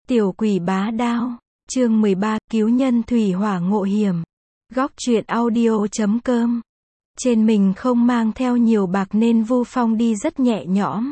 Tiểu quỷ bá đao, chương 13, cứu nhân thủy hỏa ngộ hiểm. Góc truyện audio.com. Trên mình không mang theo nhiều bạc nên Vu Phong đi rất nhẹ nhõm.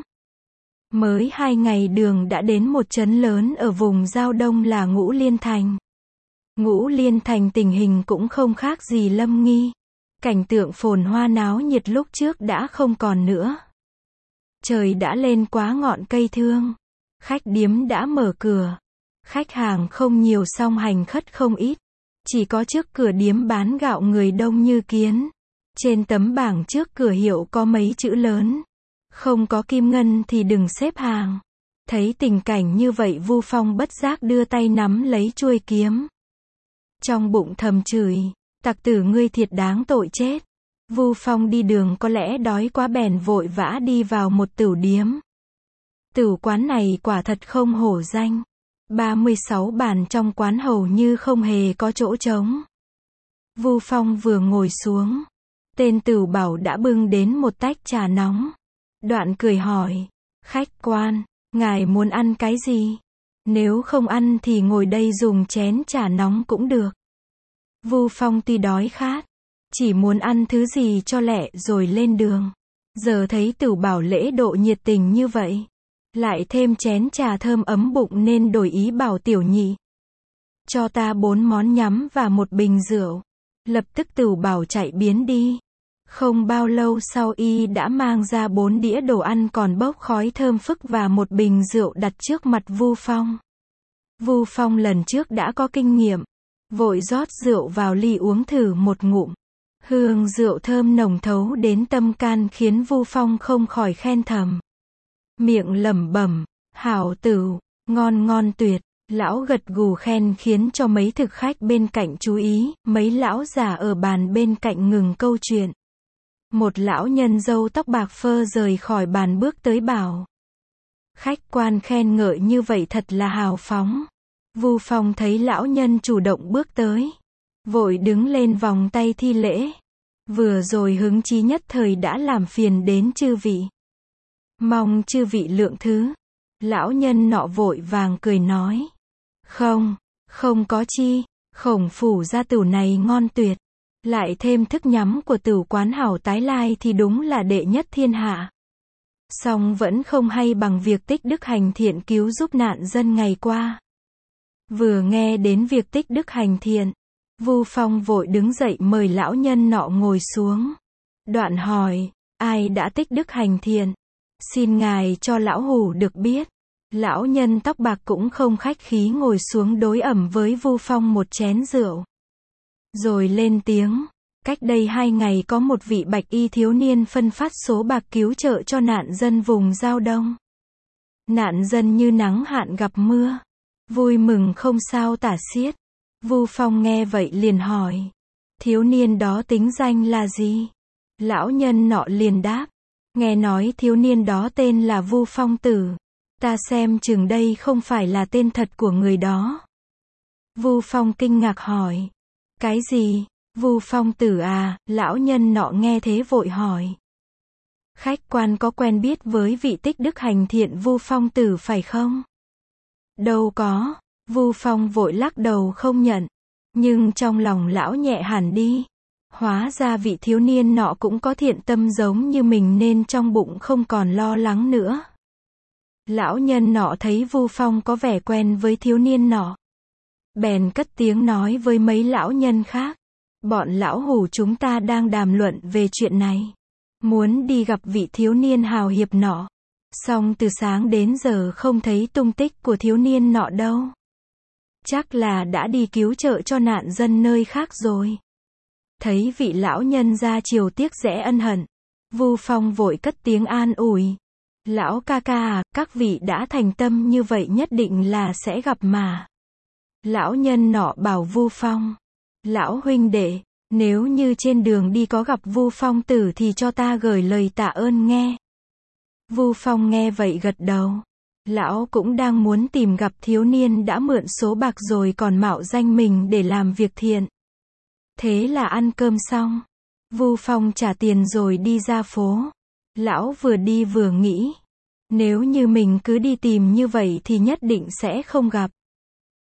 Mới 2 ngày đường đã đến một trấn lớn ở vùng Giao Đông là Ngũ Liên Thành. Ngũ Liên Thành tình hình cũng không khác gì Lâm Nghi. Cảnh tượng phồn hoa náo nhiệt lúc trước đã không còn nữa. Trời đã lên quá ngọn cây thương. Khách điếm đã mở cửa. Khách hàng không nhiều song hành khất không ít. Chỉ có trước cửa điếm bán gạo người đông như kiến. Trên tấm bảng trước cửa hiệu có mấy chữ lớn. Không có kim ngân thì đừng xếp hàng. Thấy tình cảnh như vậy Vu Phong bất giác đưa tay nắm lấy chuôi kiếm. Trong bụng thầm chửi, tặc tử ngươi thiệt đáng tội chết. Vu Phong đi đường có lẽ đói quá bèn vội vã đi vào một tửu điếm. Tửu quán này quả thật không hổ danh. 36 bàn trong quán hầu như không hề có chỗ trống. Vu Phong vừa ngồi xuống, tên tửu bảo đã bưng đến một tách trà nóng. Đoạn cười hỏi, khách quan, ngài muốn ăn cái gì? Nếu không ăn thì ngồi đây dùng chén trà nóng cũng được. Vu Phong tuy đói khát, chỉ muốn ăn thứ gì cho lẹ rồi lên đường. Giờ thấy tửu bảo lễ độ nhiệt tình như vậy, lại thêm chén trà thơm ấm bụng nên đổi ý bảo tiểu nhị, cho ta 4 món nhắm và một bình rượu. Lập tức tửu bảo chạy biến đi. Không bao lâu sau y đã mang ra 4 đĩa đồ ăn còn bốc khói thơm phức và một bình rượu đặt trước mặt Vu Phong. Vu Phong lần trước đã có kinh nghiệm, vội rót rượu vào ly uống thử một ngụm. Hương rượu thơm nồng thấu đến tâm can khiến Vu Phong không khỏi khen thầm. Miệng lẩm bẩm, hảo tửu, ngon ngon tuyệt. Lão gật gù khen khiến cho mấy thực khách bên cạnh chú ý, mấy lão già ở bàn bên cạnh ngừng câu chuyện. Một lão nhân râu tóc bạc phơ rời khỏi bàn bước tới bảo. Khách quan khen ngợi như vậy thật là hào phóng. Vu Phong thấy lão nhân chủ động bước tới, vội đứng lên vòng tay thi lễ. Vừa rồi hứng chí nhất thời đã làm phiền đến chư vị. Mong chư vị lượng thứ. Lão nhân nọ vội vàng cười nói. Không có chi, Khổng phủ gia tửu này ngon tuyệt. Lại thêm thức nhắm của tửu quán hảo tái lai thì đúng là đệ nhất thiên hạ. Song vẫn không hay bằng việc tích đức hành thiện cứu giúp nạn dân ngày qua. Vừa nghe đến việc tích đức hành thiện, Vu Phong vội đứng dậy mời lão nhân nọ ngồi xuống. Đoạn hỏi, ai đã tích đức hành thiện? Xin ngài cho lão hủ được biết. Lão nhân tóc bạc cũng không khách khí ngồi xuống đối ẩm với Vu Phong một chén rượu. Rồi lên tiếng, cách đây 2 ngày có một vị bạch y thiếu niên phân phát số bạc cứu trợ cho nạn dân vùng Giao Đông. Nạn dân như nắng hạn gặp mưa, vui mừng không sao tả xiết. Vu Phong nghe vậy liền hỏi, thiếu niên đó tính danh là gì? Lão nhân nọ liền đáp, nghe nói thiếu niên đó tên là Vu Phong Tử. Ta xem chừng đây không phải là tên thật của người đó. Vu Phong kinh ngạc hỏi, cái gì? Vu Phong Tử à? Lão nhân nọ nghe thế vội hỏi, khách quan có quen biết với vị tích đức hành thiện Vu Phong Tử phải không? Đâu có. Vu Phong vội lắc đầu không nhận. Nhưng trong lòng lão nhẹ hẳn đi. Hóa ra vị thiếu niên nọ cũng có thiện tâm giống như mình nên trong bụng không còn lo lắng nữa. Lão nhân nọ thấy Vu Phong có vẻ quen với thiếu niên nọ, bèn cất tiếng nói với mấy lão nhân khác, bọn lão hủ chúng ta đang đàm luận về chuyện này, muốn đi gặp vị thiếu niên hào hiệp nọ. Song từ sáng đến giờ không thấy tung tích của thiếu niên nọ đâu. Chắc là đã đi cứu trợ cho nạn dân nơi khác rồi. Thấy vị lão nhân ra chiều tiếc rẽ ân hận, Vu Phong vội cất tiếng an ủi. Lão ca ca à, các vị đã thành tâm như vậy nhất định là sẽ gặp mà. Lão nhân nọ bảo Vu Phong, lão huynh đệ, nếu như trên đường đi có gặp Vu Phong Tử thì cho ta gửi lời tạ ơn nghe. Vu Phong nghe vậy gật đầu. Lão cũng đang muốn tìm gặp thiếu niên đã mượn số bạc rồi còn mạo danh mình để làm việc thiện. Thế là ăn cơm xong, Vu Phong trả tiền rồi đi ra phố. Lão vừa đi vừa nghĩ, nếu như mình cứ đi tìm như vậy thì nhất định sẽ không gặp.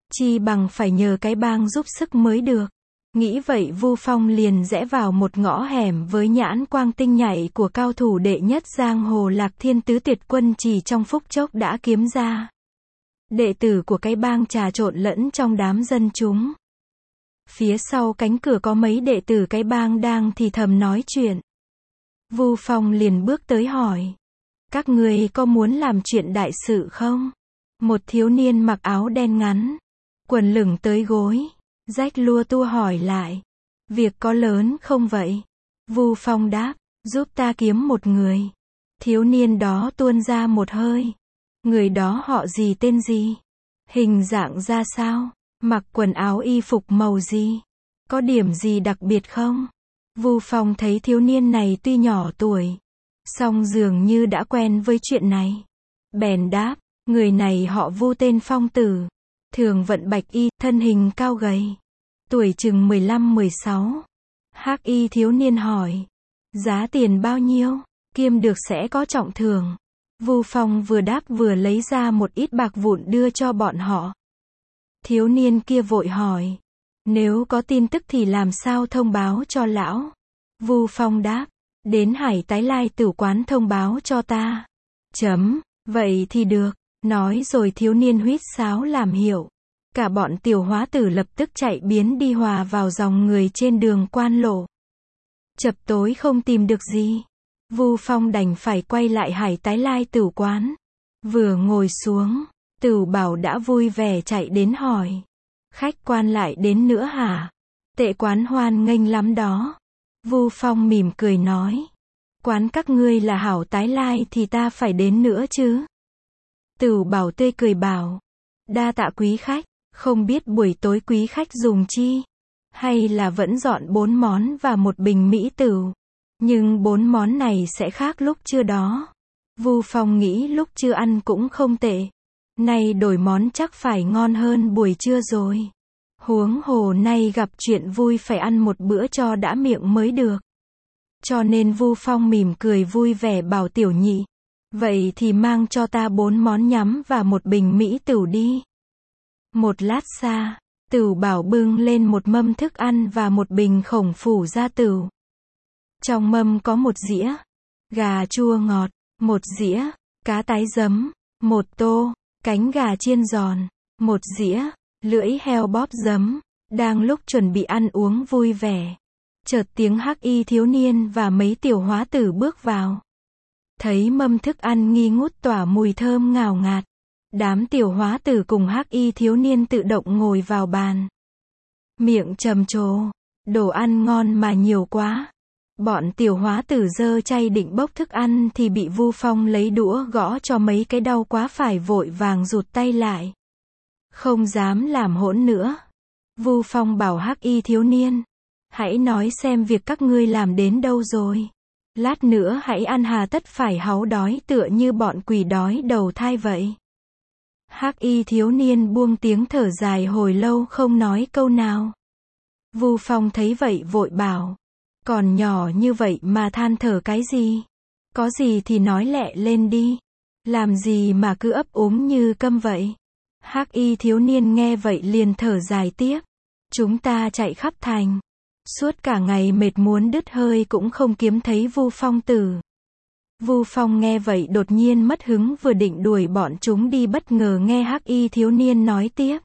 Chi bằng phải nhờ cái bang giúp sức mới được. Nghĩ vậy Vu Phong liền rẽ vào một ngõ hẻm với nhãn quang tinh nhạy của cao thủ đệ nhất giang hồ Lạc Thiên Tứ Tuyệt Quân chỉ trong phút chốc đã kiếm ra. Đệ tử của cái bang trà trộn lẫn trong đám dân chúng. Phía sau cánh cửa có mấy đệ tử cái bang đang thì thầm nói chuyện. Vu Phong liền bước tới hỏi. Các người có muốn làm chuyện đại sự không? Một thiếu niên mặc áo đen ngắn, quần lửng tới gối, rách lua tua hỏi lại. Việc có lớn không vậy? Vu Phong đáp, giúp ta kiếm một người. Thiếu niên đó tuôn ra một hơi. Người đó họ gì tên gì? Hình dạng ra sao? Mặc quần áo y phục màu gì? Có điểm gì đặc biệt không? Vu Phong thấy thiếu niên này tuy nhỏ tuổi, song dường như đã quen với chuyện này. Bèn đáp, người này họ Vu tên Phong Tử. Thường vận bạch y, thân hình cao gầy. Tuổi chừng 15-16. Hắc y thiếu niên hỏi. Giá tiền bao nhiêu? Kiêm được sẽ có trọng thưởng. Vu Phong vừa đáp vừa lấy ra một ít bạc vụn đưa cho bọn họ. Thiếu niên kia vội hỏi. Nếu có tin tức thì làm sao thông báo cho lão? Vu Phong đáp. Đến Hải Tái Lai Tử quán thông báo cho ta. Vậy thì được. Nói rồi thiếu niên huýt sáo làm hiệu. Cả bọn tiểu hóa tử lập tức chạy biến đi hòa vào dòng người trên đường quan lộ. Chập tối không tìm được gì. Vu Phong đành phải quay lại Hải Tái Lai Tử quán. Vừa ngồi xuống, Tửu Bảo đã vui vẻ chạy đến hỏi. Khách quan lại đến nữa hả? Tệ quán hoan nghênh lắm đó. Vu Phong mỉm cười nói. Quán các ngươi là Hảo Tái Lai thì ta phải đến nữa chứ. Tửu Bảo tươi cười bảo. Đa tạ quý khách, không biết buổi tối quý khách dùng chi? Hay là vẫn dọn 4 món và một bình mỹ tửu? Nhưng 4 món này sẽ khác lúc trưa đó. Vu Phong nghĩ lúc trưa ăn cũng không tệ. Nay đổi món chắc phải ngon hơn buổi trưa rồi. Huống hồ nay gặp chuyện vui phải ăn một bữa cho đã miệng mới được. Cho nên Vu Phong mỉm cười vui vẻ bảo tiểu nhị. Vậy thì mang cho ta 4 món nhắm và một bình mỹ tửu đi. Một lát xa, Tửu Bảo bưng lên một mâm thức ăn và một bình khổng phủ gia tửu. Trong mâm có một dĩa gà chua ngọt, một dĩa cá tái giấm, một tô cánh gà chiên giòn, một dĩa lưỡi heo bóp giấm. Đang lúc chuẩn bị ăn uống vui vẻ, chợt tiếng hắc y thiếu niên và mấy tiểu hóa tử bước vào. Thấy mâm thức ăn nghi ngút tỏa mùi thơm ngào ngạt, đám tiểu hóa tử cùng hắc y thiếu niên tự động ngồi vào bàn. Miệng trầm trồ, đồ ăn ngon mà nhiều quá. Bọn tiểu hóa tử giơ chay định bốc thức ăn thì bị Vu Phong lấy đũa gõ cho mấy cái đau quá phải vội vàng rụt tay lại. Không dám làm hỗn nữa. Vu Phong bảo hắc y thiếu niên. Hãy nói xem việc các ngươi làm đến đâu rồi. Lát nữa hãy ăn hà tất phải háu đói tựa như bọn quỷ đói đầu thai vậy. Hắc y thiếu niên buông tiếng thở dài hồi lâu không nói câu nào. Vu Phong thấy vậy vội bảo. Còn nhỏ như vậy mà than thở cái gì? Có gì thì nói lẹ lên đi. Làm gì mà cứ ấp úng như câm vậy? Hắc y thiếu niên nghe vậy liền thở dài tiếp. Chúng ta chạy khắp thành. Suốt cả ngày mệt muốn đứt hơi cũng không kiếm thấy Vu Phong tử. Vu Phong nghe vậy đột nhiên mất hứng vừa định đuổi bọn chúng đi bất ngờ nghe hắc y thiếu niên nói tiếp.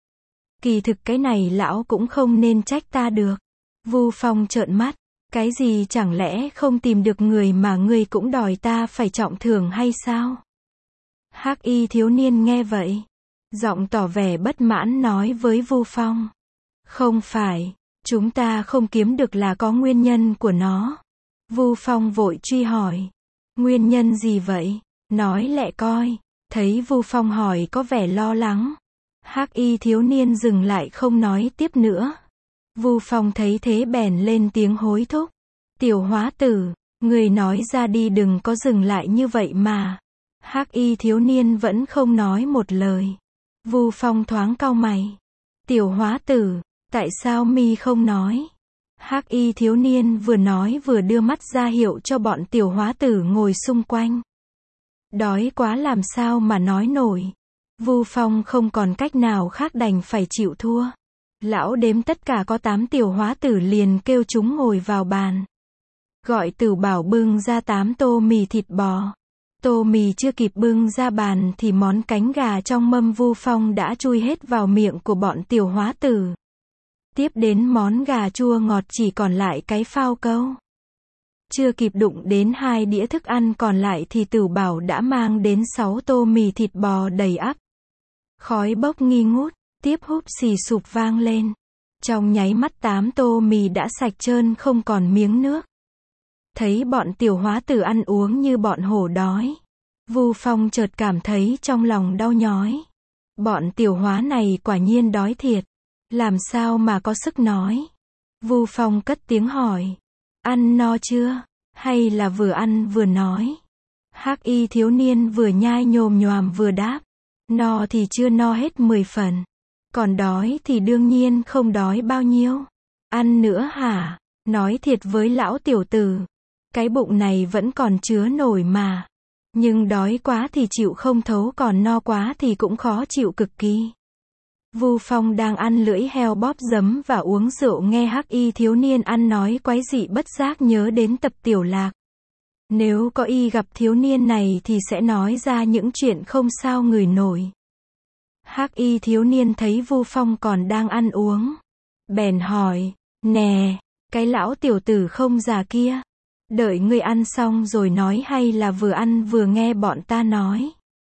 Kỳ thực cái này lão cũng không nên trách ta được. Vu Phong trợn mắt. Cái gì chẳng lẽ không tìm được người mà ngươi cũng đòi ta phải trọng thưởng hay sao? Hắc y thiếu niên nghe vậy, giọng tỏ vẻ bất mãn nói với Vu Phong. Không phải, chúng ta không kiếm được là có nguyên nhân của nó. Vu Phong vội truy hỏi. Nguyên nhân gì vậy? Nói lẹ coi. Thấy Vu Phong hỏi có vẻ lo lắng. Hắc y thiếu niên dừng lại không nói tiếp nữa. Vu Phong thấy thế bèn lên tiếng hối thúc. Tiểu hóa tử, người nói ra đi đừng có dừng lại như vậy mà. Hắc y thiếu niên vẫn không nói một lời. Vu Phong thoáng cau mày. Tiểu hóa tử, tại sao mi không nói? Hắc y thiếu niên vừa nói vừa đưa mắt ra hiệu cho bọn tiểu hóa tử ngồi xung quanh. Đói quá làm sao mà nói nổi. Vu Phong không còn cách nào khác đành phải chịu thua. Lão đếm tất cả có 8 tiểu hóa tử liền kêu chúng ngồi vào bàn. Gọi Tử Bảo bưng ra 8 tô mì thịt bò. Tô mì chưa kịp bưng ra bàn thì món cánh gà trong mâm Vu Phong đã chui hết vào miệng của bọn tiểu hóa tử. Tiếp đến món gà chua ngọt chỉ còn lại cái phao câu. Chưa kịp đụng đến 2 đĩa thức ăn còn lại thì Tử Bảo đã mang đến 6 tô mì thịt bò đầy ắp. Khói bốc nghi ngút, tiếp húp xì sụp vang lên. Trong nháy mắt 8 tô mì đã sạch trơn không còn miếng nước. Thấy bọn tiểu hóa tử ăn uống như bọn hổ đói. Vu Phong chợt cảm thấy trong lòng đau nhói. Bọn tiểu hóa này quả nhiên đói thiệt. Làm sao mà có sức nói. Vu Phong cất tiếng hỏi. Ăn no chưa? Hay là vừa ăn vừa nói? Hắc y thiếu niên vừa nhai nhồm nhoàm vừa đáp. No thì chưa no hết 10 phần. Còn đói thì đương nhiên không đói bao nhiêu. Ăn nữa hả? Nói thiệt với lão tiểu tử. Cái bụng này vẫn còn chứa nổi mà. Nhưng đói quá thì chịu không thấu, còn no quá thì cũng khó chịu cực kỳ. Vu Phong đang ăn lưỡi heo bóp giấm và uống rượu nghe hắc y thiếu niên ăn nói quái dị bất giác nhớ đến Tập Tiểu Lạc. Nếu có y gặp thiếu niên này thì sẽ nói ra những chuyện không sao ngửi nổi. Hắc y thiếu niên thấy Vu Phong còn đang ăn uống. Bèn hỏi, nè, cái lão tiểu tử không già kia. Đợi ngươi ăn xong rồi nói hay là vừa ăn vừa nghe bọn ta nói.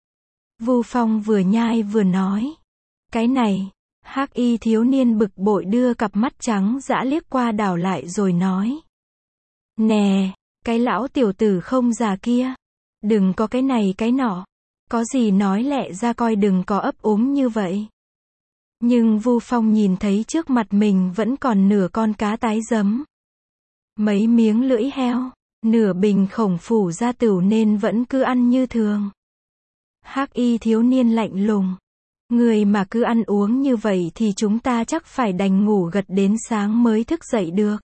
Vu Phong vừa nhai vừa nói. Cái này, hắc y thiếu niên bực bội đưa cặp mắt trắng dã liếc qua đảo lại rồi nói. Nè, cái lão tiểu tử không già kia. Đừng có cái này cái nọ. Có gì nói lẹ ra coi, đừng có ấp úng như vậy. Nhưng Vu Phong nhìn thấy trước mặt mình vẫn còn nửa con cá tái giấm. Mấy miếng lưỡi heo, nửa bình khổng phủ gia tửu nên vẫn cứ ăn như thường. Hắc y thiếu niên lạnh lùng. Người mà cứ ăn uống như vậy thì chúng ta chắc phải đành ngủ gật đến sáng mới thức dậy được.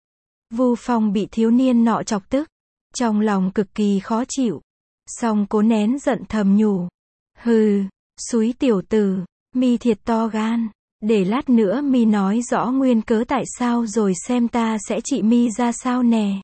Vu Phong bị thiếu niên nọ chọc tức. Trong lòng cực kỳ khó chịu. Song cố nén giận thầm nhủ. Hừ, xúi tiểu tử, mi thiệt to gan. Để lát nữa mi nói rõ nguyên cớ tại sao rồi xem ta sẽ trị mi ra sao nè.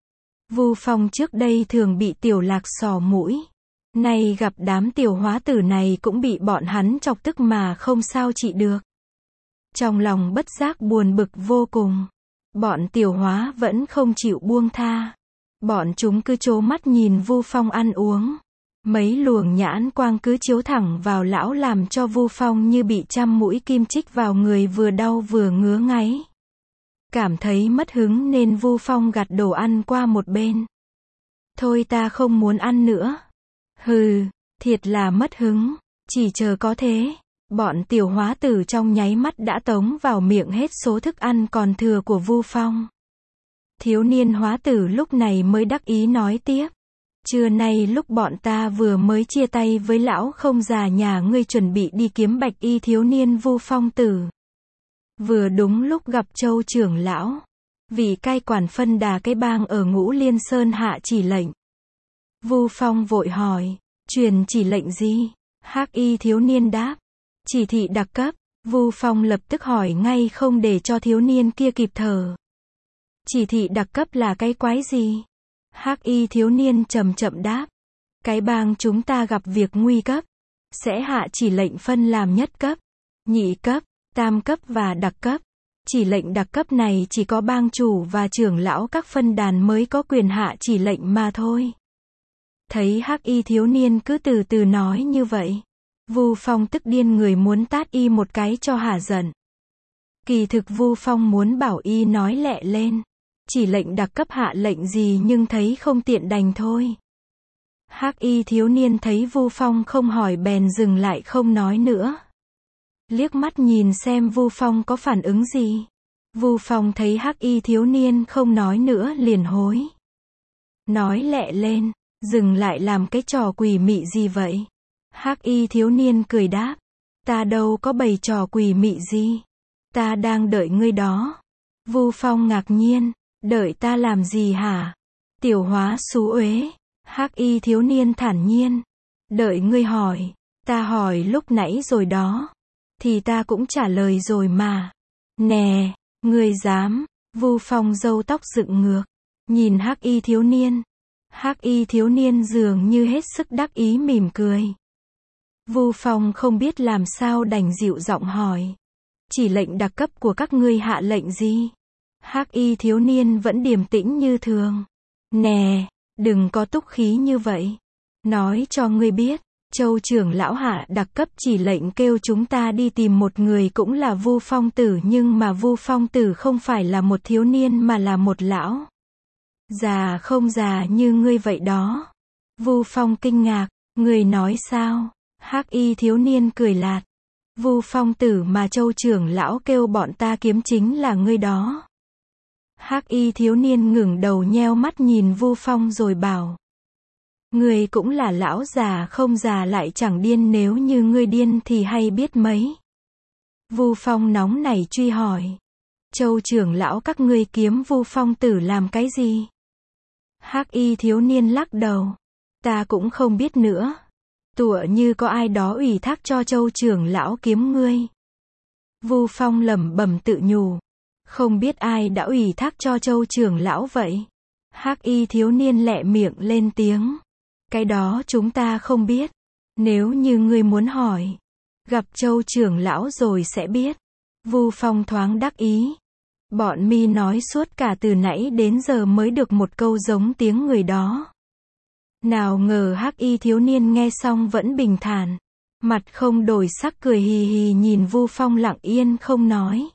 Vu Phong trước đây thường bị Tiểu Lạc xỏ mũi. Nay gặp đám tiểu hóa tử này cũng bị bọn hắn chọc tức mà không sao trị được. Trong lòng bất giác buồn bực vô cùng. Bọn tiểu hóa vẫn không chịu buông tha. Bọn chúng cứ trố mắt nhìn Vu Phong ăn uống. Mấy luồng nhãn quang cứ chiếu thẳng vào lão làm cho Vu Phong như bị trăm mũi kim chích vào người, vừa đau vừa ngứa ngáy. Cảm thấy mất hứng nên Vu Phong gạt đồ ăn qua một bên. Thôi ta không muốn ăn nữa. Hừ, thiệt là mất hứng. Chỉ chờ có thế. Bọn tiểu hóa tử trong nháy mắt đã tống vào miệng hết số thức ăn còn thừa của Vu Phong. Thiếu niên hóa tử lúc này mới đắc ý nói tiếp. Trưa nay lúc bọn ta vừa mới chia tay với lão không già nhà ngươi chuẩn bị đi kiếm bạch y thiếu niên Vu Phong tử. Vừa đúng lúc gặp Châu trưởng lão. Vị cai quản phân đà cái bang ở Ngũ Liên Sơn hạ chỉ lệnh. Vu Phong vội hỏi. Truyền chỉ lệnh gì? Hắc y thiếu niên đáp. Chỉ thị đặc cấp. Vu Phong lập tức hỏi ngay không để cho thiếu niên kia kịp thở. Chỉ thị đặc cấp là cái quái gì? Hắc y thiếu niên chậm chậm đáp. Cái bang chúng ta gặp việc nguy cấp. Sẽ hạ chỉ lệnh phân làm nhất cấp, nhị cấp, tam cấp và đặc cấp. Chỉ lệnh đặc cấp này chỉ có bang chủ và trưởng lão các phân đàn mới có quyền hạ chỉ lệnh mà thôi. Thấy hắc y thiếu niên cứ từ từ nói như vậy. Vu Phong tức điên người muốn tát y một cái cho hả giận. Kỳ thực Vu Phong muốn bảo y nói lẹ lên. Chỉ lệnh đặc cấp hạ lệnh gì nhưng thấy không tiện đành thôi. Hắc y thiếu niên thấy Vu Phong không hỏi bèn dừng lại không nói nữa. Liếc mắt nhìn xem Vu Phong có phản ứng gì. Vu Phong thấy hắc y thiếu niên không nói nữa liền hối. Nói lẹ lên, dừng lại làm cái trò quỷ mị gì vậy? Hắc y thiếu niên cười đáp. Ta đâu có bày trò quỷ mị gì. Ta đang đợi ngươi đó. Vu Phong ngạc nhiên. Đợi ta làm gì hả? Tiểu hóa xú uế. Hắc y thiếu niên thản nhiên. Đợi ngươi hỏi. Ta hỏi lúc nãy rồi đó. Thì ta cũng trả lời rồi mà. Nè, ngươi dám. Vu Phong râu tóc dựng ngược. Nhìn Hắc Y thiếu niên. Hắc Y thiếu niên dường như hết sức đắc ý mỉm cười. Vu Phong không biết làm sao đành dịu giọng hỏi. Chỉ lệnh đặc cấp của các ngươi hạ lệnh gì? Hắc Y thiếu niên vẫn điềm tĩnh như thường. Nè, đừng có túc khí như vậy. Nói cho ngươi biết, Châu trưởng lão hạ đặc cấp chỉ lệnh kêu chúng ta đi tìm một người cũng là Vu Phong tử, nhưng mà Vu Phong tử không phải là một thiếu niên mà là một lão già không già như ngươi vậy đó. Vu Phong kinh ngạc, ngươi nói sao? Hắc Y thiếu niên cười lạt. Vu Phong tử mà Châu trưởng lão kêu bọn ta kiếm chính là ngươi đó. Hắc Y thiếu niên ngẩng đầu nheo mắt nhìn Vu Phong rồi bảo. Ngươi cũng là lão già không già lại chẳng điên, nếu như ngươi điên thì hay biết mấy. Vu Phong nóng nảy truy hỏi. Châu trưởng lão các ngươi kiếm Vu Phong tử làm cái gì? Hắc Y thiếu niên lắc đầu. Ta cũng không biết nữa. Tựa như có ai đó ủy thác cho Châu trưởng lão kiếm ngươi. Vu Phong lẩm bẩm tự nhủ. Không biết ai đã ủy thác cho Châu trưởng lão vậy. Hắc Y thiếu niên lẹ miệng lên tiếng. Cái đó chúng ta không biết. Nếu như ngươi muốn hỏi, gặp Châu trưởng lão rồi sẽ biết. Vu Phong thoáng đắc ý. Bọn mi nói suốt cả từ nãy đến giờ mới được một câu giống tiếng người đó. Nào ngờ Hắc Y thiếu niên nghe xong vẫn bình thản, mặt không đổi sắc cười hì hì nhìn Vu Phong lặng yên không nói.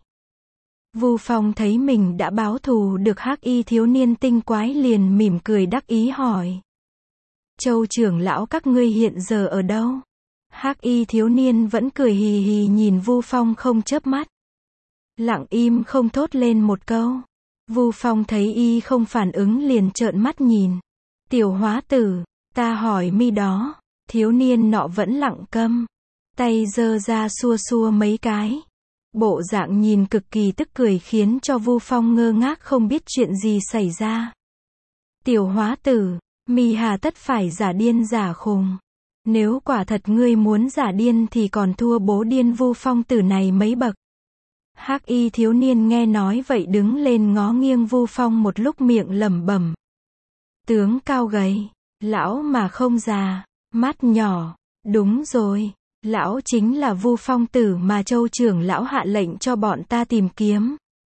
Vu Phong thấy mình đã báo thù được Hắc Y thiếu niên tinh quái liền mỉm cười đắc ý hỏi. Châu trưởng lão các ngươi hiện giờ ở đâu? Hắc Y thiếu niên vẫn cười hì hì nhìn Vu Phong không chớp mắt. Lặng im không thốt lên một câu. Vu Phong thấy y không phản ứng liền trợn mắt nhìn. Tiểu hóa tử, ta hỏi mi đó. Thiếu niên nọ vẫn lặng câm. Tay giơ ra xua xua mấy cái. Bộ dạng nhìn cực kỳ tức cười khiến cho Vu Phong ngơ ngác không biết chuyện gì xảy ra. Tiểu hóa tử, mi hà tất phải giả điên giả khùng. Nếu quả thật ngươi muốn giả điên thì còn thua bố điên Vu Phong tử này mấy bậc. Hắc Y thiếu niên nghe nói vậy đứng lên ngó nghiêng Vu Phong một lúc miệng lẩm bẩm. Tướng cao gầy, lão mà không già, mắt nhỏ, đúng rồi, lão chính là Vu Phong tử mà Châu trưởng lão hạ lệnh cho bọn ta tìm kiếm.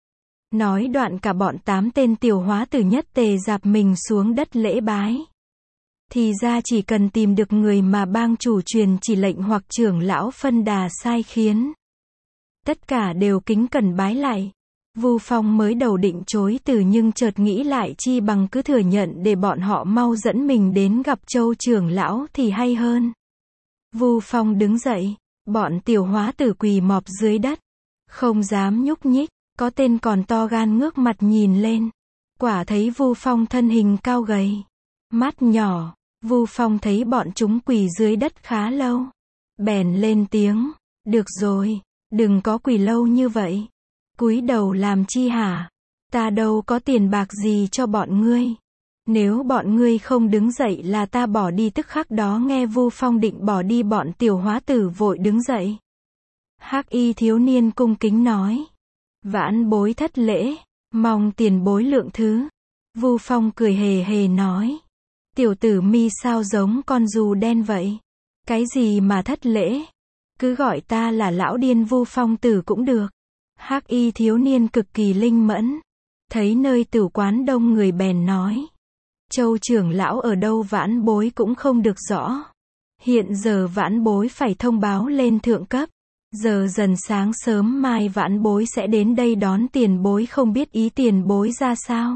Nói đoạn cả bọn 8 tên tiểu hóa tử nhất tề dạp mình xuống đất lễ bái. Thì ra chỉ cần tìm được người mà bang chủ truyền chỉ lệnh hoặc trưởng lão phân đà sai khiến. Tất cả đều kính cẩn bái lại. Vu Phong mới đầu định chối từ nhưng chợt nghĩ lại chi bằng cứ thừa nhận để bọn họ mau dẫn mình đến gặp Châu trưởng lão thì hay hơn. Vu Phong đứng dậy, bọn tiểu hóa tử quỳ mọp dưới đất, không dám nhúc nhích, có tên còn to gan ngước mặt nhìn lên. Quả thấy Vu Phong thân hình cao gầy, mắt nhỏ. Vu Phong thấy bọn chúng quỳ dưới đất khá lâu, bèn lên tiếng, được rồi, đừng có quỳ lâu như vậy. Cúi đầu làm chi hả? Ta đâu có tiền bạc gì cho bọn ngươi. Nếu bọn ngươi không đứng dậy là ta bỏ đi tức khắc đó. Nghe Vu Phong định bỏ đi bọn tiểu hóa tử vội đứng dậy. Hắc Y thiếu niên cung kính nói. Vãn bối thất lễ, mong tiền bối lượng thứ. Vu Phong cười hề hề nói. Tiểu tử mi sao giống con dù đen vậy? Cái gì mà thất lễ? Cứ gọi ta là lão điên Vu Phong tử cũng được. Hắc Y thiếu niên cực kỳ linh mẫn. Thấy nơi tửu quán đông người bèn nói. Châu trưởng lão ở đâu vãn bối cũng không được rõ. Hiện giờ vãn bối phải thông báo lên thượng cấp. Giờ dần sáng sớm mai vãn bối sẽ đến đây đón tiền bối, không biết ý tiền bối ra sao.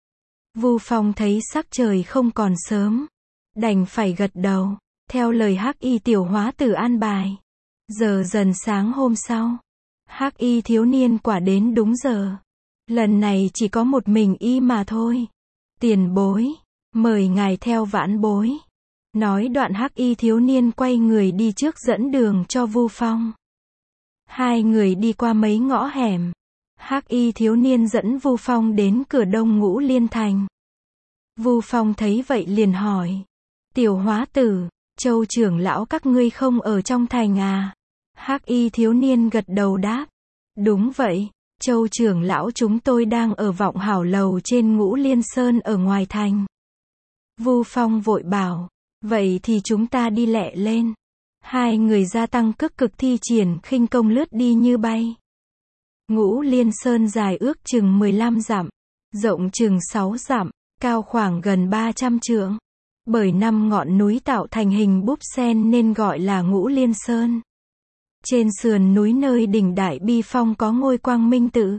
Vu Phong thấy sắc trời không còn sớm, đành phải gật đầu, theo lời Hắc Y tiểu hóa tử an bài. Giờ dần sáng hôm sau, Hắc Y thiếu niên quả đến đúng giờ. Lần này chỉ có một mình y mà thôi. Tiền bối, mời ngài theo vãn bối. Nói đoạn Hắc Y thiếu niên quay người đi trước dẫn đường cho Vu Phong. Hai người đi qua mấy ngõ hẻm. Hắc Y thiếu niên dẫn Vu Phong đến cửa Đông Ngũ Liên Thành. Vu Phong thấy vậy liền hỏi. Tiểu hóa tử, Châu trưởng lão các ngươi không ở trong thành à? Hắc y thiếu niên gật đầu đáp. Đúng vậy, Châu trưởng lão chúng tôi đang ở Vọng Hảo Lầu trên Ngũ Liên Sơn ở ngoài thành. Vu Phong vội bảo, vậy thì chúng ta đi lẹ lên. Hai người gia tăng cước cực thi triển khinh công lướt đi như bay. Ngũ Liên Sơn dài ước chừng 15 dặm, rộng chừng 6 dặm, cao khoảng gần 300 trượng. Bởi 5 ngọn núi tạo thành hình búp sen nên gọi là Ngũ Liên Sơn. Trên sườn núi nơi đỉnh Đại Bi Phong có ngôi Quang Minh tự.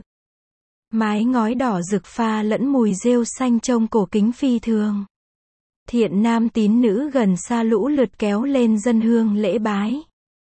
Mái ngói đỏ rực pha lẫn mùi rêu xanh trông cổ kính phi thường. Thiện nam tín nữ gần xa lũ lượt kéo lên dân hương lễ bái.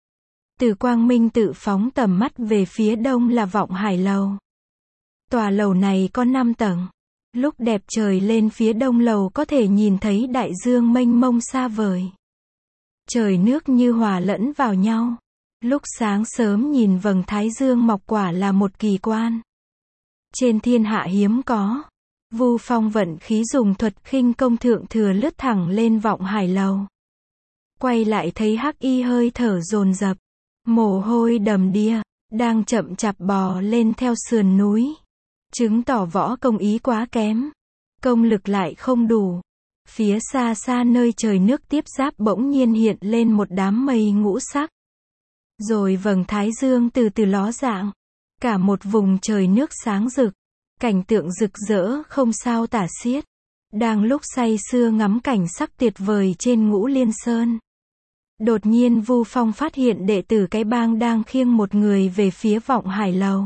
Từ Quang Minh tự phóng tầm mắt về phía đông là Vọng Hải Lầu. Tòa lầu này có 5 tầng. Lúc đẹp trời lên phía đông lầu có thể nhìn thấy đại dương mênh mông xa vời. Trời nước như hòa lẫn vào nhau. Lúc sáng sớm nhìn vầng thái dương mọc quả là một kỳ quan. Trên thiên hạ hiếm có. Vu Phong vận khí dùng thuật khinh công thượng thừa lướt thẳng lên Vọng Hải Lầu. Quay lại thấy Hắc y hơi thở dồn dập, mồ hôi đầm đìa, đang chậm chạp bò lên theo sườn núi. Chứng tỏ võ công ý quá kém. Công lực lại không đủ. Phía xa xa nơi trời nước tiếp giáp bỗng nhiên hiện lên một đám mây ngũ sắc. Rồi vầng thái dương từ từ ló dạng. Cả một vùng trời nước sáng rực. Cảnh tượng rực rỡ không sao tả xiết. Đang lúc say sưa ngắm cảnh sắc tuyệt vời trên Ngũ Liên Sơn. Đột nhiên Vu Phong phát hiện đệ tử cái bang đang khiêng một người về phía Vọng Hải Lầu.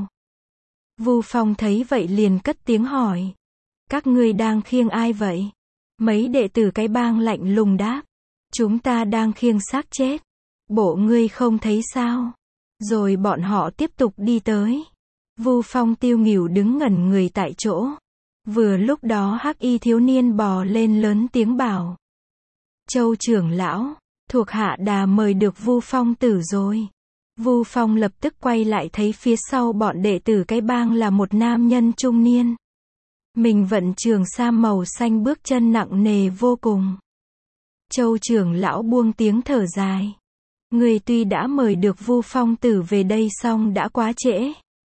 Vu Phong thấy vậy liền cất tiếng hỏi. Các ngươi đang khiêng ai vậy? Mấy đệ tử cái bang lạnh lùng đáp. Chúng ta đang khiêng xác chết. Bộ ngươi không thấy sao? Rồi bọn họ tiếp tục đi tới. Vu Phong tiêu nghỉu đứng ngẩn người tại chỗ. Vừa lúc đó Hắc y thiếu niên bò lên lớn tiếng bảo. Châu trưởng lão, thuộc hạ đà mời được Vu Phong tử rồi. Vu Phong lập tức quay lại thấy phía sau bọn đệ tử cái bang là một nam nhân trung niên. Mình vận trường sam màu xanh bước chân nặng nề vô cùng. Châu trưởng lão buông tiếng thở dài. Người tuy đã mời được Vu Phong tử về đây song đã quá trễ.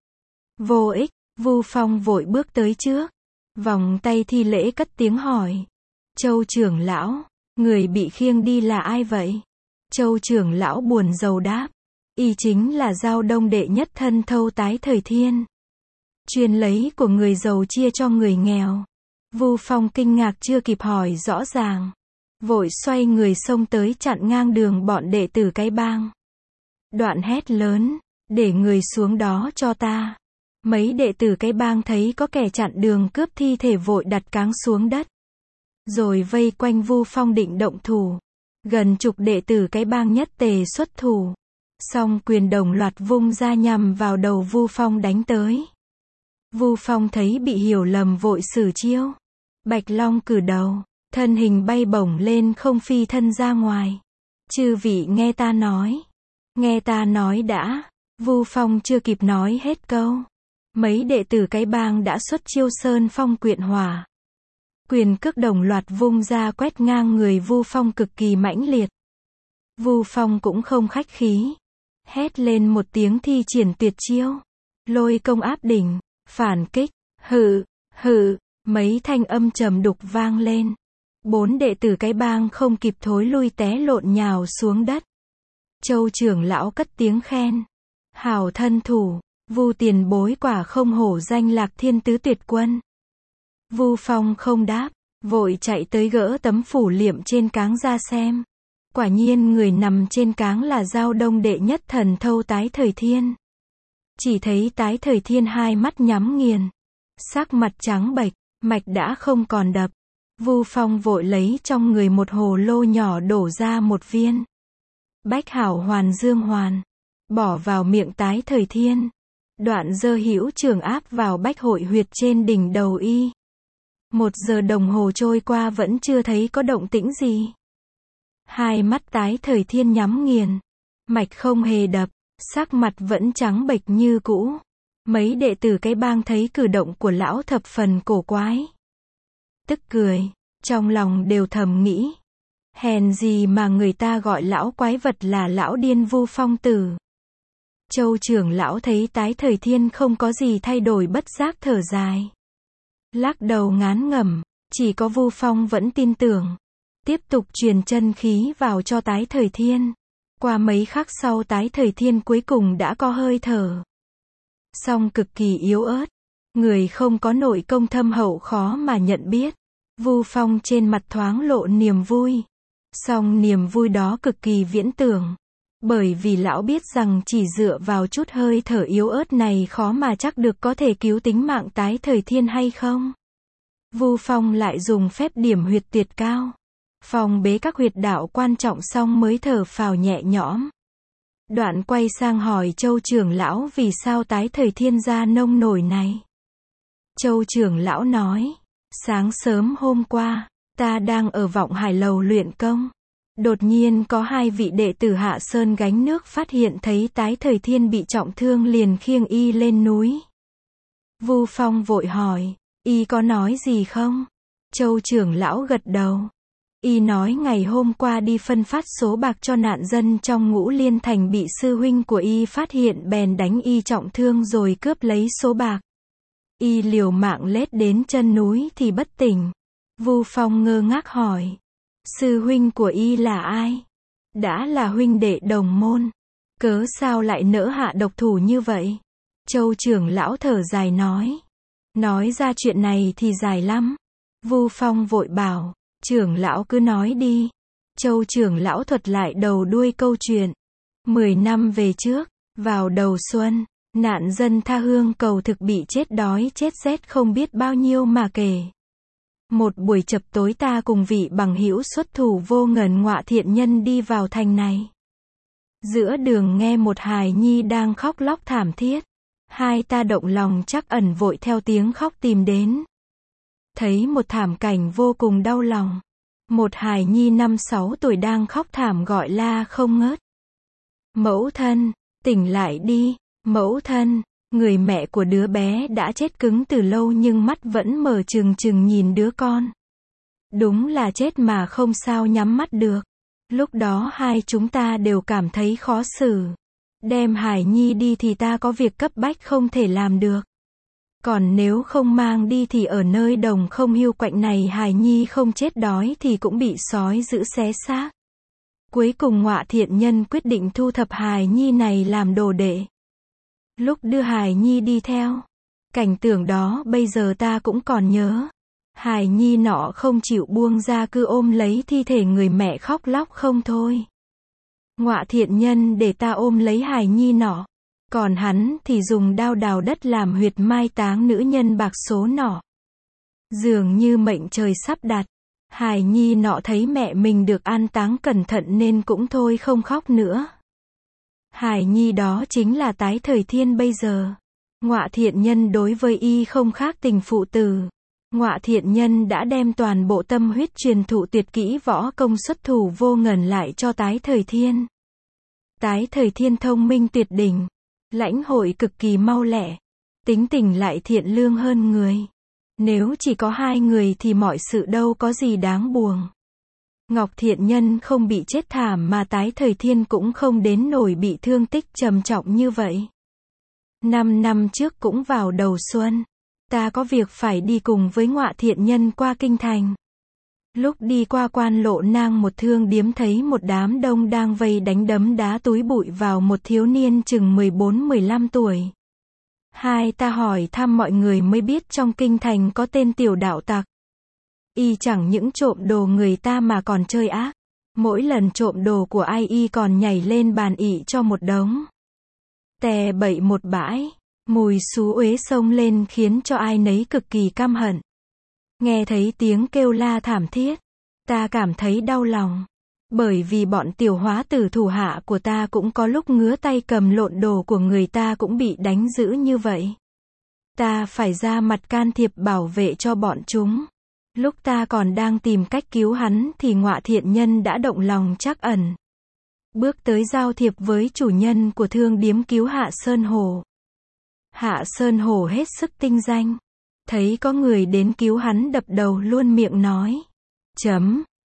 Vô ích, Vu Phong vội bước tới trước. Vòng tay thi lễ cất tiếng hỏi. Châu trưởng lão, người bị khiêng đi là ai vậy? Châu trưởng lão buồn rầu đáp. Y chính là Giao Đông đệ nhất thân Thâu Tái Thời Thiên. Chuyên lấy của người giàu chia cho người nghèo. Vu Phong kinh ngạc chưa kịp hỏi rõ ràng. Vội xoay người xông tới chặn ngang đường bọn đệ tử cái bang. Đoạn hét lớn, để người xuống đó cho ta. Mấy đệ tử cái bang thấy có kẻ chặn đường cướp thi thể vội đặt cáng xuống đất. Rồi vây quanh Vu Phong định động thủ. Gần chục đệ tử cái bang nhất tề xuất thủ. Song quyền đồng loạt vung ra nhằm vào đầu Vu Phong đánh tới. Vu Phong thấy bị hiểu lầm vội sử chiêu. Bạch Long cử đầu, thân hình bay bổng lên không phi thân ra ngoài. Chư vị nghe ta nói. Nghe ta nói đã. Vu Phong chưa kịp nói hết câu. Mấy đệ tử cái bang đã xuất chiêu Sơn Phong Quyện Hỏa. Quyền cước đồng loạt vung ra quét ngang người Vu Phong cực kỳ mãnh liệt. Vu Phong cũng không khách khí. Hét lên một tiếng thi triển tuyệt chiêu. Lôi công áp đỉnh, phản kích, hự, hự, mấy thanh âm trầm đục vang lên. 4 đệ tử cái bang không kịp thối lui té lộn nhào xuống đất. Châu trưởng lão cất tiếng khen. Hảo thân thủ, Vu tiền bối quả không hổ danh Lạc Thiên tứ tuyệt quân. Vu Phong không đáp, vội chạy tới gỡ tấm phủ liệm trên cáng ra xem. Quả nhiên người nằm trên cáng là Giao Đông đệ nhất thần Thâu Tái Thời Thiên. Chỉ thấy Tái Thời Thiên hai mắt nhắm nghiền, sắc mặt trắng bệch, mạch đã không còn đập. Vu Phong vội lấy trong người một hồ lô nhỏ đổ ra một viên Bách Hảo Hoàn Dương Hoàn, bỏ vào miệng Tái Thời Thiên. Đoạn giơ hữu trường áp vào bách hội huyệt trên đỉnh đầu y. 1 giờ đồng hồ trôi qua vẫn chưa thấy có động tĩnh gì. Hai mắt Tái Thời Thiên nhắm nghiền, mạch không hề đập, sắc mặt vẫn trắng bệch như cũ. Mấy đệ tử cái bang thấy cử động của lão thập phần cổ quái. Tức cười, trong lòng đều thầm nghĩ. Hèn gì mà người ta gọi lão quái vật là lão điên Vu Phong tử. Châu trưởng lão thấy Tái Thời Thiên không có gì thay đổi bất giác thở dài. Lắc đầu ngán ngẩm, chỉ có Vu Phong vẫn tin tưởng. Tiếp tục truyền chân khí vào cho Tái Thời Thiên. Qua mấy khắc sau Tái Thời Thiên cuối cùng đã có hơi thở. Song cực kỳ yếu ớt. Người không có nội công thâm hậu khó mà nhận biết. Vu Phong trên mặt thoáng lộ niềm vui. Song niềm vui đó cực kỳ viễn tưởng. Bởi vì lão biết rằng chỉ dựa vào chút hơi thở yếu ớt này khó mà chắc được có thể cứu tính mạng Tái Thời Thiên hay không. Vu Phong lại dùng phép điểm huyệt tuyệt cao. Phong bế các huyệt đạo quan trọng xong mới thở phào nhẹ nhõm. Đoạn quay sang hỏi Châu trưởng lão vì sao Tái Thời Thiên ra nông nổi này. Châu trưởng lão nói, sáng sớm hôm qua, ta đang ở Vọng Hải lầu luyện công. Đột nhiên có hai vị đệ tử Hạ Sơn gánh nước phát hiện thấy Tái Thời Thiên bị trọng thương liền khiêng y lên núi. Vu Phong vội hỏi, y có nói gì không? Châu trưởng lão gật đầu. Y nói ngày hôm qua đi phân phát số bạc cho nạn dân trong Ngũ Liên Thành bị sư huynh của y phát hiện bèn đánh y trọng thương rồi cướp lấy số bạc. Y liều mạng lết đến chân núi thì bất tỉnh. Vu Phong ngơ ngác hỏi. Sư huynh của y là ai? Đã là huynh đệ đồng môn. Cớ sao lại nỡ hạ độc thủ như vậy? Châu trưởng lão thở dài nói. Nói ra chuyện này thì dài lắm. Vu Phong vội bảo. Trưởng lão cứ nói đi. Châu trưởng lão thuật lại đầu đuôi câu chuyện. 10 năm về trước, vào đầu xuân, nạn dân tha hương cầu thực bị chết đói chết rét không biết bao nhiêu mà kể. Một buổi chập tối ta cùng vị bằng hữu xuất thủ vô ngần ngọa thiện nhân đi vào thành này. Giữa đường nghe một hài nhi đang khóc lóc thảm thiết. Hai ta động lòng trắc ẩn vội theo tiếng khóc tìm đến. Thấy một thảm cảnh vô cùng đau lòng. Một hài nhi 5-6 tuổi đang khóc thảm gọi la không ngớt. Mẫu thân, tỉnh lại đi, mẫu thân. Người mẹ của đứa bé đã chết cứng từ lâu nhưng mắt vẫn mở trừng trừng nhìn đứa con. Đúng là chết mà không sao nhắm mắt được. Lúc đó hai chúng ta đều cảm thấy khó xử. Đem hài nhi đi thì ta có việc cấp bách không thể làm được. Còn nếu không mang đi thì ở nơi đồng không hiu quạnh này hài nhi không chết đói thì cũng bị sói dữ xé xác. Cuối cùng ngọa thiện nhân quyết định thu thập hài nhi này làm đồ đệ. Lúc đưa hài nhi đi theo, cảnh tượng đó bây giờ ta cũng còn nhớ. Hài nhi nọ không chịu buông ra cứ ôm lấy thi thể người mẹ khóc lóc không thôi. Ngọa thiện nhân để ta ôm lấy hài nhi nọ. Còn hắn thì dùng đao đào đất làm huyệt mai táng nữ nhân bạc số nọ. Dường như mệnh trời sắp đặt. Hài nhi nọ thấy mẹ mình được an táng cẩn thận nên cũng thôi không khóc nữa. Hài nhi đó chính là Tái Thời Thiên bây giờ. Ngọa thiện nhân đối với y không khác tình phụ tử. Ngọa thiện nhân đã đem toàn bộ tâm huyết truyền thụ tuyệt kỹ võ công xuất thủ vô ngần lại cho Tái Thời Thiên. Tái Thời Thiên thông minh tuyệt đỉnh. Lãnh hội cực kỳ mau lẹ. Tính tình lại thiện lương hơn người. Nếu chỉ có hai người thì mọi sự đâu có gì đáng buồn. Ngọc thiện nhân không bị chết thảm mà Tái Thời Thiên cũng không đến nổi bị thương tích trầm trọng như vậy. 5 năm trước cũng vào đầu xuân. Ta có việc phải đi cùng với ngọa thiện nhân qua kinh thành. Lúc đi qua quan Lộ Nang một thương điếm thấy một đám đông đang vây đánh đấm đá túi bụi vào một thiếu niên chừng 14-15 tuổi. Hai ta hỏi thăm mọi người mới biết trong kinh thành có tên tiểu đạo tặc. Y chẳng những trộm đồ người ta mà còn chơi ác. Mỗi lần trộm đồ của ai y còn nhảy lên bàn ị cho một đống. Tè bậy một bãi. Mùi xú uế xông lên khiến cho ai nấy cực kỳ căm hận. Nghe thấy tiếng kêu la thảm thiết. Ta cảm thấy đau lòng. Bởi vì bọn tiểu hóa tử thủ hạ của ta cũng có lúc ngứa tay cầm lộn đồ của người ta cũng bị đánh dữ như vậy. Ta phải ra mặt can thiệp bảo vệ cho bọn chúng. Lúc ta còn đang tìm cách cứu hắn thì ngọa thiện nhân đã động lòng trắc ẩn. Bước tới giao thiệp với chủ nhân của thương điếm cứu Hạ Sơn Hổ. Hạ Sơn Hổ hết sức tinh danh. Thấy có người đến cứu hắn đập đầu luôn miệng nói.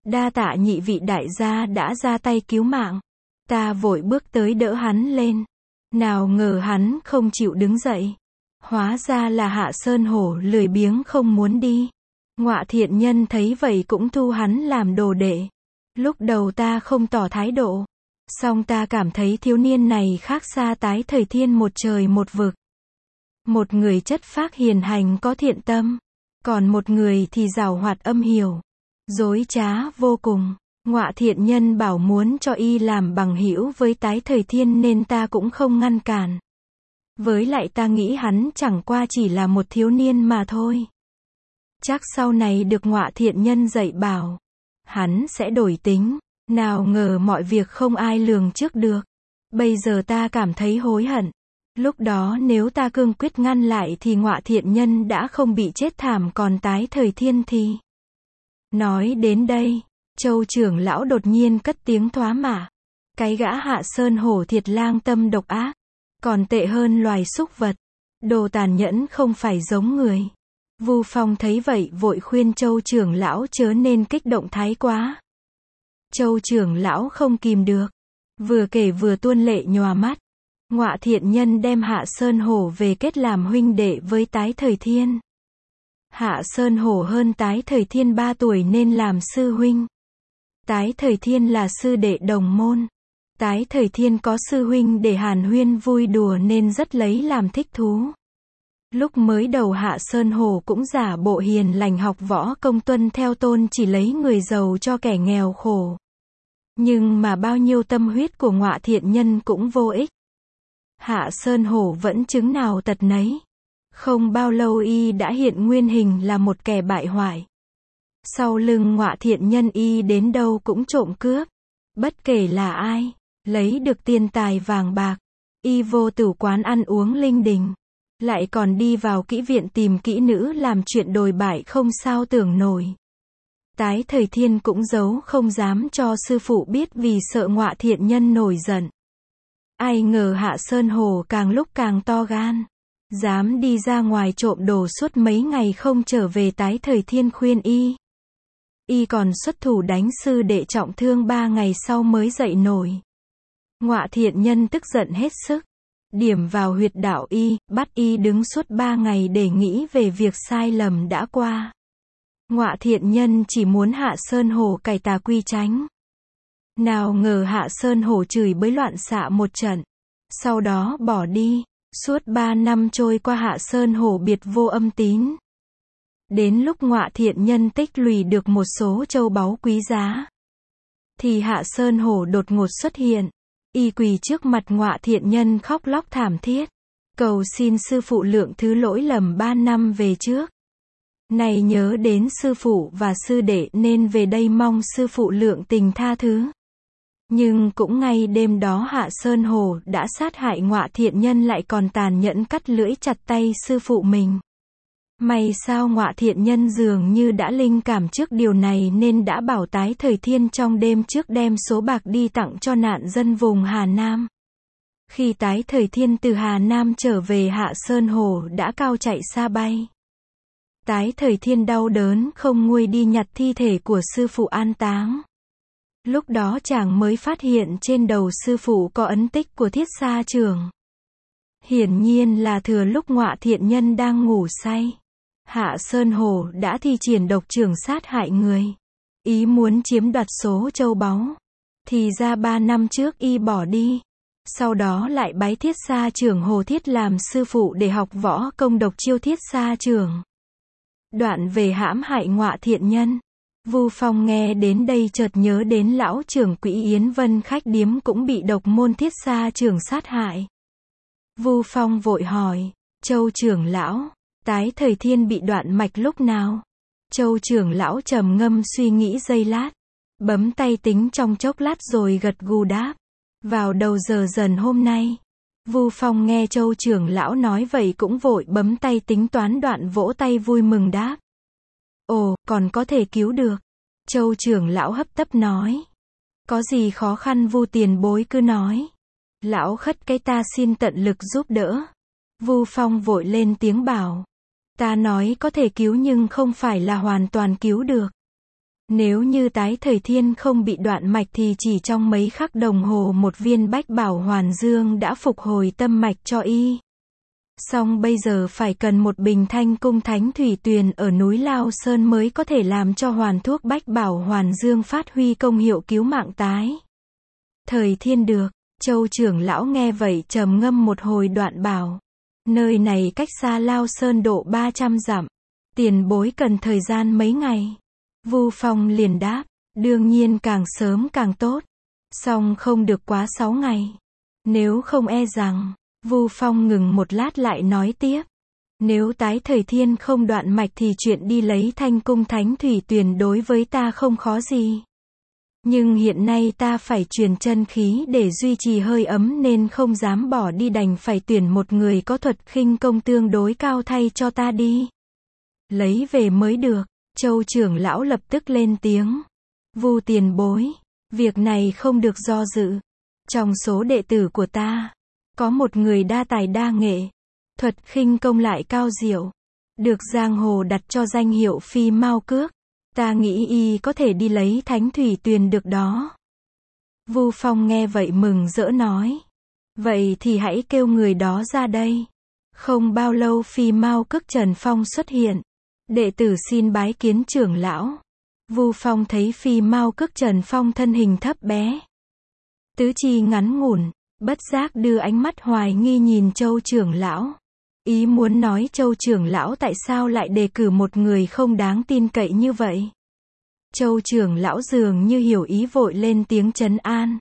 Đa tạ nhị vị đại gia đã ra tay cứu mạng. Ta vội bước tới đỡ hắn lên. Nào ngờ hắn không chịu đứng dậy. Hóa ra là Hạ Sơn Hổ lười biếng không muốn đi. Ngọa thiện nhân thấy vậy cũng thu hắn làm đồ đệ. Lúc đầu ta không tỏ thái độ. Song ta cảm thấy thiếu niên này khác xa Tái Thời Thiên một trời một vực. Một người chất phác hiền hành có thiện tâm. Còn một người thì giàu hoạt âm hiểm. Dối trá vô cùng. Ngọa thiện nhân bảo muốn cho y làm bằng hữu với Tái Thời Thiên nên ta cũng không ngăn cản. Với lại ta nghĩ hắn chẳng qua chỉ là một thiếu niên mà thôi. Chắc sau này được Ngọa thiện nhân dạy bảo, hắn sẽ đổi tính. Nào ngờ mọi việc không ai lường trước được. Bây giờ ta cảm thấy hối hận. Lúc đó nếu ta cương quyết ngăn lại thì Ngọa thiện nhân đã không bị chết thảm, còn Tái Thời Thiên thì... Nói đến đây, Châu trưởng lão đột nhiên cất tiếng thoá mạ. Cái gã Hạ Sơn Hổ thiệt lang tâm độc ác. Còn tệ hơn loài súc vật. Đồ tàn nhẫn không phải giống người. Vu Phong thấy vậy vội khuyên Châu trưởng lão chớ nên kích động thái quá. Châu trưởng lão không kìm được. Vừa kể vừa tuôn lệ nhòa mắt. Ngọa thiện nhân đem Hạ Sơn Hổ về kết làm huynh đệ với Tái Thời Thiên. Hạ Sơn Hổ hơn Tái Thời Thiên 3 tuổi nên làm sư huynh. Tái Thời Thiên là sư đệ đồng môn. Tái Thời Thiên có sư huynh để hàn huyên vui đùa nên rất lấy làm thích thú. Lúc mới đầu Hạ Sơn Hổ cũng giả bộ hiền lành học võ công tuân theo tôn chỉ lấy người giàu cho kẻ nghèo khổ. Nhưng mà bao nhiêu tâm huyết của Ngọa thiện nhân cũng vô ích. Hạ Sơn Hổ vẫn chứng nào tật nấy. Không bao lâu y đã hiện nguyên hình là một kẻ bại hoại. Sau lưng Ngọa thiện nhân y đến đâu cũng trộm cướp. Bất kể là ai, lấy được tiền tài vàng bạc, y vô tử quán ăn uống linh đình. Lại còn đi vào kỹ viện tìm kỹ nữ làm chuyện đồi bại không sao tưởng nổi. Tái Thời Thiên cũng giấu không dám cho sư phụ biết vì sợ Ngọa thiện nhân nổi giận. Ai ngờ Hạ Sơn Hổ càng lúc càng to gan. Dám đi ra ngoài trộm đồ suốt mấy ngày không trở về. Tái Thời Thiên khuyên y. Y còn xuất thủ đánh sư đệ trọng thương 3 ngày sau mới dậy nổi. Ngọa thiện nhân tức giận hết sức. Điểm vào huyệt đạo y, bắt y đứng suốt 3 ngày để nghĩ về việc sai lầm đã qua. Ngọa thiện nhân chỉ muốn Hạ Sơn Hổ cải tà quy chánh. Nào ngờ Hạ Sơn Hổ chửi bới loạn xạ một trận. Sau đó bỏ đi. Suốt 3 năm trôi qua Hạ Sơn Hổ biệt vô âm tín. Đến lúc Ngọa thiện nhân tích lũy được một số châu báu quý giá, thì Hạ Sơn Hổ đột ngột xuất hiện. Y quỳ trước mặt Ngọa thiện nhân khóc lóc thảm thiết. Cầu xin sư phụ lượng thứ lỗi lầm 3 năm về trước. Này nhớ đến sư phụ và sư đệ nên về đây mong sư phụ lượng tình tha thứ. Nhưng cũng ngay đêm đó Hạ Sơn Hổ đã sát hại Ngọa thiện nhân, lại còn tàn nhẫn cắt lưỡi chặt tay sư phụ mình. May sao Ngọa thiện nhân dường như đã linh cảm trước điều này nên đã bảo Tái Thời Thiên trong đêm trước đem số bạc đi tặng cho nạn dân vùng Hà Nam. Khi Tái Thời Thiên từ Hà Nam trở về, Hạ Sơn Hổ đã cao chạy xa bay. Tái Thời Thiên đau đớn không nguôi đi nhặt thi thể của sư phụ an táng. Lúc đó chàng mới phát hiện trên đầu sư phụ có ấn tích của Thiết Sa Trưởng. Hiển nhiên là thừa lúc Ngọa thiện nhân đang ngủ say, Hạ Sơn Hổ đã thi triển độc trưởng sát hại người. Ý muốn chiếm đoạt số châu báu. Thì ra 3 năm trước y bỏ đi. Sau đó lại bái Thiết Sa Trưởng Hồ Thiết làm sư phụ để học võ công độc chiêu Thiết Sa Trưởng. Đoạn về hãm hại Ngọa thiện nhân. Vu Phong nghe đến đây chợt nhớ đến lão trưởng quỹ Yến Vân khách điếm cũng bị độc môn Thiết Sa Trưởng sát hại. Vu Phong vội hỏi, Châu trưởng lão, Tái Thời Thiên bị đoạn mạch lúc nào? Châu trưởng lão trầm ngâm suy nghĩ giây lát, bấm tay tính trong chốc lát rồi gật gù đáp, vào đầu giờ dần hôm nay. Vu Phong nghe Châu trưởng lão nói vậy cũng vội bấm tay tính toán, đoạn vỗ tay vui mừng đáp, ồ, còn có thể cứu được. Châu trưởng lão hấp tấp nói, có gì khó khăn Vu tiền bối cứ nói. Lão khất cái ta xin tận lực giúp đỡ. Vu Phong vội lên tiếng bảo, ta nói có thể cứu nhưng không phải là hoàn toàn cứu được. Nếu như Tái Thời Thiên không bị đoạn mạch thì chỉ trong mấy khắc đồng hồ một viên Bách Bảo Hoàn Dương đã phục hồi tâm mạch cho y. Song bây giờ phải cần một bình Thanh Cung Thánh Thủy Tuyền ở núi Lao Sơn mới có thể làm cho hoàn thuốc Bách Bảo Hoàn Dương phát huy công hiệu cứu mạng Tái Thời Thiên được. Châu trưởng lão nghe vậy trầm ngâm một hồi đoạn bảo. Nơi này cách xa Lao Sơn độ 300 dặm. Tiền bối cần thời gian mấy ngày. Vu Phong liền đáp. Đương nhiên càng sớm càng tốt. Song không được quá 6 ngày. Nếu không e rằng. Vu Phong ngừng một lát lại nói tiếp. Nếu Tái Thời Thiên không đoạn mạch thì chuyện đi lấy Thanh Cung Thánh Thủy Tuyền đối với ta không khó gì. Nhưng hiện nay ta phải truyền chân khí để duy trì hơi ấm nên không dám bỏ đi, đành phải tuyển một người có thuật khinh công tương đối cao thay cho ta đi. Lấy về mới được. Châu trưởng lão lập tức lên tiếng. Vu tiền bối. Việc này không được do dự. Trong số đệ tử của ta. Có một người đa tài đa nghệ. Thuật khinh công lại cao diệu. Được giang hồ đặt cho danh hiệu Phi Mao Cước. Ta nghĩ y có thể đi lấy Thánh Thủy Tuyền được đó. Vu Phong nghe vậy mừng rỡ nói. Vậy thì hãy kêu người đó ra đây. Không bao lâu Phi Mao Cước Trần Phong xuất hiện. Đệ tử xin bái kiến trưởng lão. Vu Phong thấy Phi Mao Cước Trần Phong thân hình thấp bé. Tứ chi ngắn ngủn. Bất giác đưa ánh mắt hoài nghi nhìn Châu trưởng lão. Ý muốn nói Châu trưởng lão tại sao lại đề cử một người không đáng tin cậy như vậy. Châu trưởng lão dường như hiểu ý vội lên tiếng trấn an.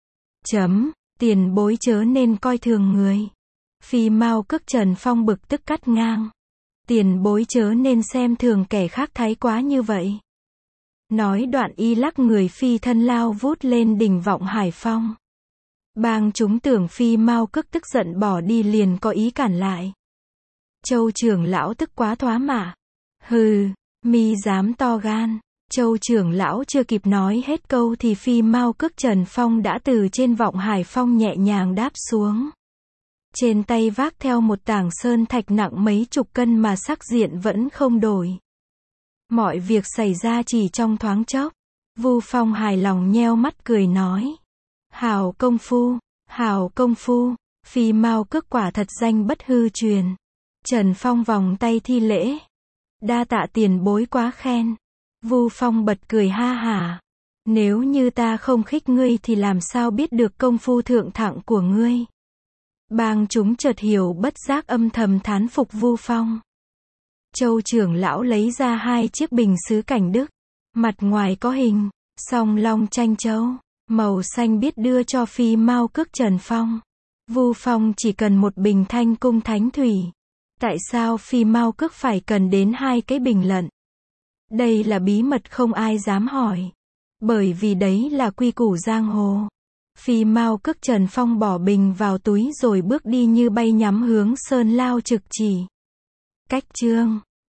Tiền bối chớ nên coi thường người. Phi Mao Cước Trần Phong bực tức cắt ngang. Tiền bối chớ nên xem thường kẻ khác thái quá như vậy. Nói đoạn y lắc người phi thân lao vút lên đỉnh Vọng Hải Phong. Bang chúng tưởng Phi Mao Cước tức giận bỏ đi liền có ý cản lại. Châu trưởng lão tức quá thoá mạ. Hừ, mi dám to gan. Châu trưởng lão chưa kịp nói hết câu thì Phi Mao Cước Trần Phong đã từ trên Vọng Hải Phong nhẹ nhàng đáp xuống. Trên tay vác theo một tảng sơn thạch nặng mấy chục cân mà sắc diện vẫn không đổi. Mọi việc xảy ra chỉ trong thoáng chốc. Vu Phong hài lòng nheo mắt cười nói. Hảo công phu, Phi Mao Cước quả thật danh bất hư truyền. Trần Phong vòng tay thi lễ. Đa tạ tiền bối quá khen. Vu Phong bật cười ha hả. Nếu như ta không khích ngươi thì làm sao biết được công phu thượng thặng của ngươi. Bang chúng chợt hiểu bất giác âm thầm thán phục Vu Phong. Châu trưởng lão lấy ra 2 chiếc bình sứ cảnh đức. Mặt ngoài có hình song long tranh châu. Màu xanh biết đưa cho Phi Mao Cước Trần Phong. Vu Phong chỉ cần một bình Thanh Cung Thánh Thủy. Tại sao Phi Mao Cước phải cần đến 2 cái bình lận? Đây là bí mật không ai dám hỏi. Bởi vì đấy là quy củ giang hồ. Phi Mao Cước Trần Phong bỏ bình vào túi rồi bước đi như bay nhắm hướng Sơn Lao Trực Chỉ. Cách chương